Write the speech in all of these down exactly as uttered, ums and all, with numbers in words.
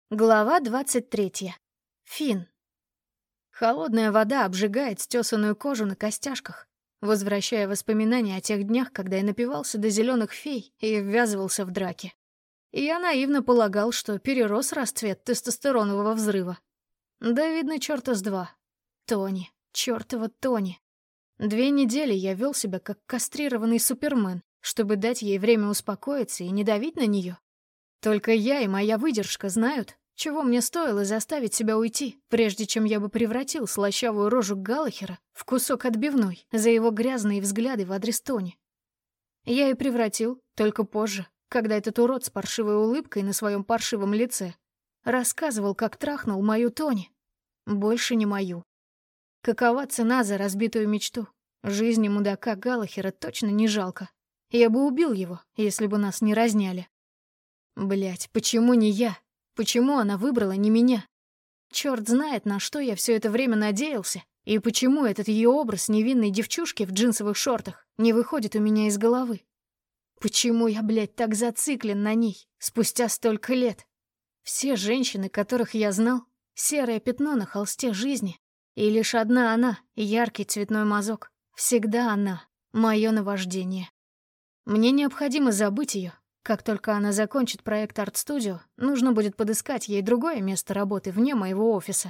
Глава двадцать третья. Финн. Холодная вода обжигает стесанную кожу на костяшках, возвращая воспоминания о тех днях, когда я напивался до зеленых фей и ввязывался в драки. И я наивно полагал, что перерос расцвет тестостеронового взрыва. Да, видно, черта с два. Тони, чертова Тони. Две недели я вел себя как кастрированный супермен, чтобы дать ей время успокоиться и не давить на нее. Только я и моя выдержка знают, чего мне стоило заставить себя уйти, прежде чем я бы превратил слащавую рожу Галлахера в кусок отбивной за его грязные взгляды в адрес Тони. Я и превратил, только позже, когда этот урод с паршивой улыбкой на своем паршивом лице рассказывал, как трахнул мою Тони. Больше не мою. Какова цена за разбитую мечту? Жизни мудака Галлахера точно не жалко. Я бы убил его, если бы нас не разняли. Блять, почему не я? Почему она выбрала не меня? Черт знает, на что я все это время надеялся, и почему этот ее образ невинной девчушки в джинсовых шортах не выходит у меня из головы. Почему я, блядь, так зациклен на ней, спустя столько лет? Все женщины, которых я знал, серое пятно на холсте жизни, и лишь одна она, яркий цветной мазок, всегда она, мое наваждение. Мне необходимо забыть ее. Как только она закончит проект арт-студио, нужно будет подыскать ей другое место работы вне моего офиса.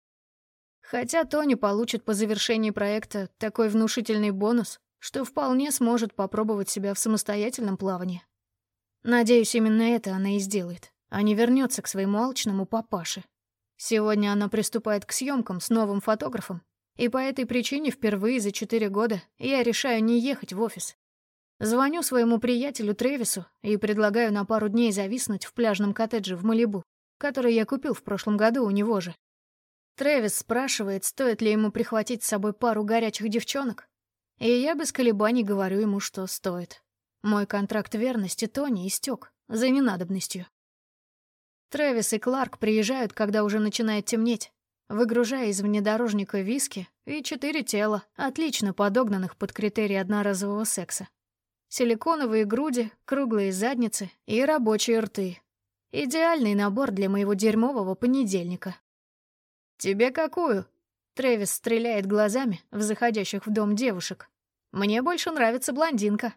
Хотя Тони получит по завершении проекта такой внушительный бонус, что вполне сможет попробовать себя в самостоятельном плавании. Надеюсь, именно это она и сделает, а не вернется к своему алчному папаше. Сегодня она приступает к съемкам с новым фотографом, и по этой причине впервые за четыре года я решаю не ехать в офис. Звоню своему приятелю Трэвису и предлагаю на пару дней зависнуть в пляжном коттедже в Малибу, который я купил в прошлом году у него же. Трэвис спрашивает, стоит ли ему прихватить с собой пару горячих девчонок, и я без колебаний говорю ему, что стоит. Мой контракт верности Тони истек за ненадобностью. Трэвис и Кларк приезжают, когда уже начинает темнеть, выгружая из внедорожника виски и четыре тела, отлично подогнанных под критерии одноразового секса. Силиконовые груди, круглые задницы и рабочие рты. Идеальный набор для моего дерьмового понедельника. «Тебе какую?» Трэвис стреляет глазами в заходящих в дом девушек. «Мне больше нравится блондинка».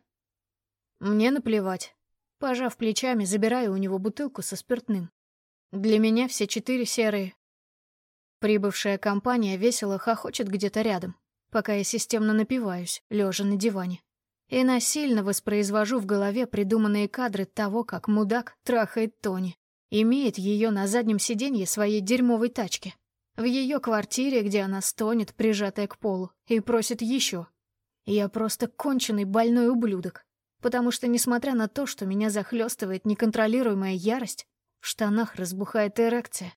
Мне наплевать. Пожав плечами, забираю у него бутылку со спиртным. Для меня все четыре серые. Прибывшая компания весело хохочет где-то рядом, пока я системно напиваюсь, лежа на диване. И насильно воспроизвожу в голове придуманные кадры того, как мудак трахает Тони, имеет ее на заднем сиденье своей дерьмовой тачки, в ее квартире, где она стонет, прижатая к полу, и просит еще. Я просто конченый больной ублюдок, потому что, несмотря на то, что меня захлестывает неконтролируемая ярость, в штанах разбухает эрекция.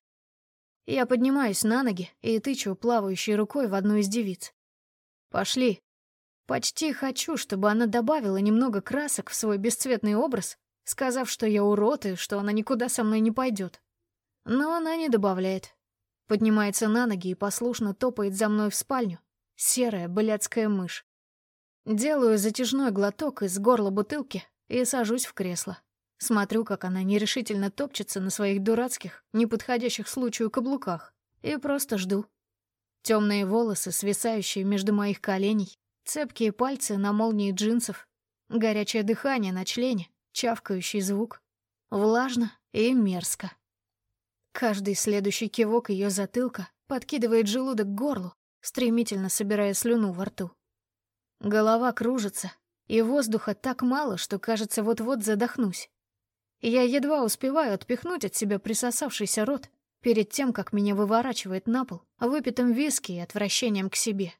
Я поднимаюсь на ноги и тычу плавающей рукой в одну из девиц. «Пошли». Почти хочу, чтобы она добавила немного красок в свой бесцветный образ, сказав, что я урод и что она никуда со мной не пойдет. Но она не добавляет. Поднимается на ноги и послушно топает за мной в спальню. Серая блядская мышь. Делаю затяжной глоток из горла бутылки и сажусь в кресло. Смотрю, как она нерешительно топчется на своих дурацких, неподходящих случаю каблуках, и просто жду. Темные волосы, свисающие между моих коленей, цепкие пальцы на молнии джинсов, горячее дыхание на члене, чавкающий звук. Влажно и мерзко. Каждый следующий кивок ее затылка подкидывает желудок к горлу, стремительно собирая слюну во рту. Голова кружится, и воздуха так мало, что, кажется, вот-вот задохнусь. Я едва успеваю отпихнуть от себя присосавшийся рот перед тем, как меня выворачивает на пол выпитым виски и отвращением к себе.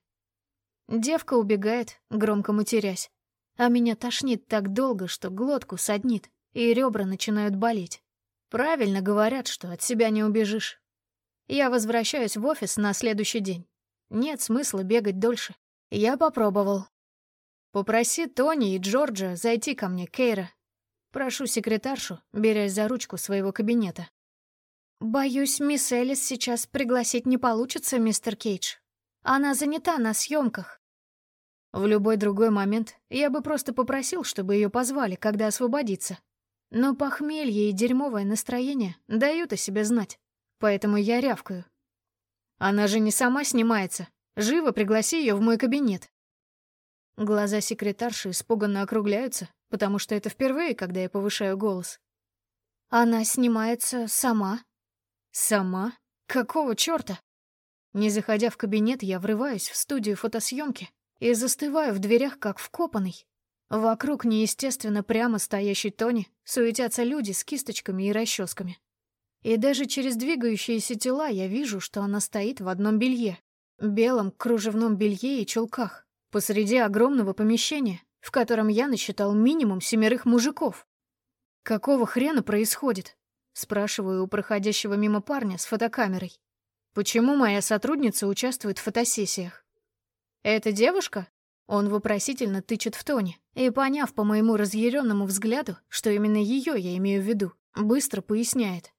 Девка убегает, громко матерясь, а меня тошнит так долго, что глотку саднит, и ребра начинают болеть. Правильно говорят, что от себя не убежишь. Я возвращаюсь в офис на следующий день. Нет смысла бегать дольше. Я попробовал. Попроси Тони и Джорджа зайти ко мне, Кейра. Прошу секретаршу, берясь за ручку своего кабинета. «Боюсь, мисс Элис сейчас пригласить не получится, мистер Кейдж. Она занята на съемках». В любой другой момент я бы просто попросил, чтобы ее позвали, когда освободится. Но похмелье и дерьмовое настроение дают о себе знать, поэтому я рявкаю. Она же не сама снимается. Живо пригласи ее в мой кабинет. Глаза секретарши испуганно округляются, потому что это впервые, когда я повышаю голос. Она снимается сама. Сама? Какого черта? Не заходя в кабинет, я врываюсь в студию фотосъемки и застываю в дверях, как вкопанный. Вокруг неестественно прямо стоящей Тони суетятся люди с кисточками и расческами. И даже через двигающиеся тела я вижу, что она стоит в одном белье, белом кружевном белье и чулках, посреди огромного помещения, в котором я насчитал минимум семерых мужиков. «Какого хрена происходит?» — спрашиваю у проходящего мимо парня с фотокамерой. «Почему моя сотрудница участвует в фотосессиях?» «Это девушка?» Он вопросительно тычет в Тони, и, поняв по моему разъяренному взгляду, что именно ее я имею в виду, быстро поясняет.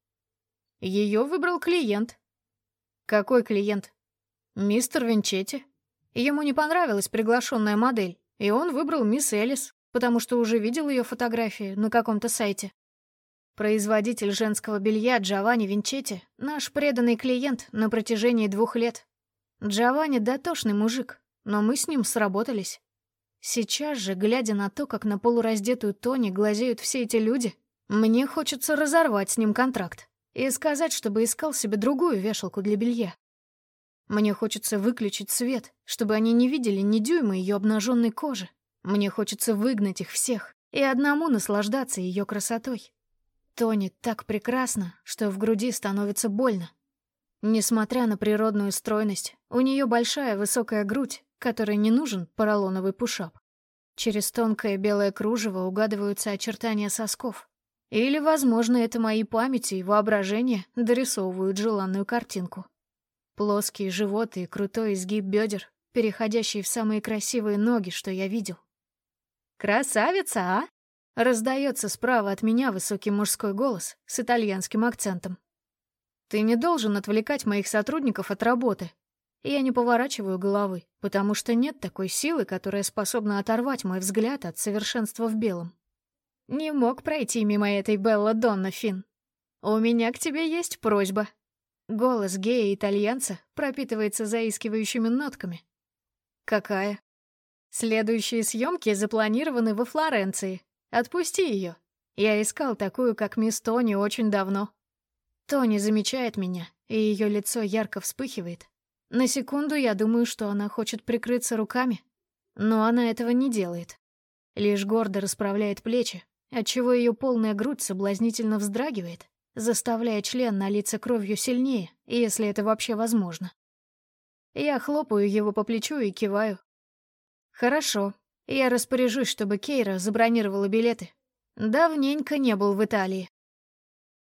Ее выбрал клиент. «Какой клиент?» «Мистер Винчетти. Ему не понравилась приглашенная модель, и он выбрал мисс Элис, потому что уже видел ее фотографии на каком-то сайте. Производитель женского белья Джованни Винчетти — наш преданный клиент на протяжении двух лет. Джованни дотошный мужик, но мы с ним сработались. Сейчас же, глядя на то, как на полураздетую Тони глазеют все эти люди, мне хочется разорвать с ним контракт и сказать, чтобы искал себе другую вешалку для белья. Мне хочется выключить свет, чтобы они не видели ни дюйма ее обнаженной кожи. Мне хочется выгнать их всех и одному наслаждаться ее красотой. Тони так прекрасна, что в груди становится больно. Несмотря на природную стройность, у нее большая высокая грудь, которой не нужен поролоновый пушап. Через тонкое белое кружево угадываются очертания сосков. Или, возможно, это мои памяти и воображение дорисовывают желанную картинку. Плоский живот и крутой изгиб бедер, переходящий в самые красивые ноги, что я видел. «Красавица, а?» — раздается справа от меня высокий мужской голос с итальянским акцентом. «Ты не должен отвлекать моих сотрудников от работы». Я не поворачиваю головы, потому что нет такой силы, которая способна оторвать мой взгляд от совершенства в белом. Не мог пройти мимо этой Белла Донна, Финн. У меня к тебе есть просьба. Голос гея-итальянца пропитывается заискивающими нотками. Какая? Следующие съемки запланированы во Флоренции. Отпусти ее. Я искал такую, как мисс Тони, очень давно. Тони замечает меня, и ее лицо ярко вспыхивает. На секунду я думаю, что она хочет прикрыться руками, но она этого не делает. Лишь гордо расправляет плечи, отчего ее полная грудь соблазнительно вздрагивает, заставляя член налиться кровью сильнее, если это вообще возможно. Я хлопаю его по плечу и киваю. «Хорошо, я распоряжусь, чтобы Кейра забронировала билеты. Давненько не был в Италии».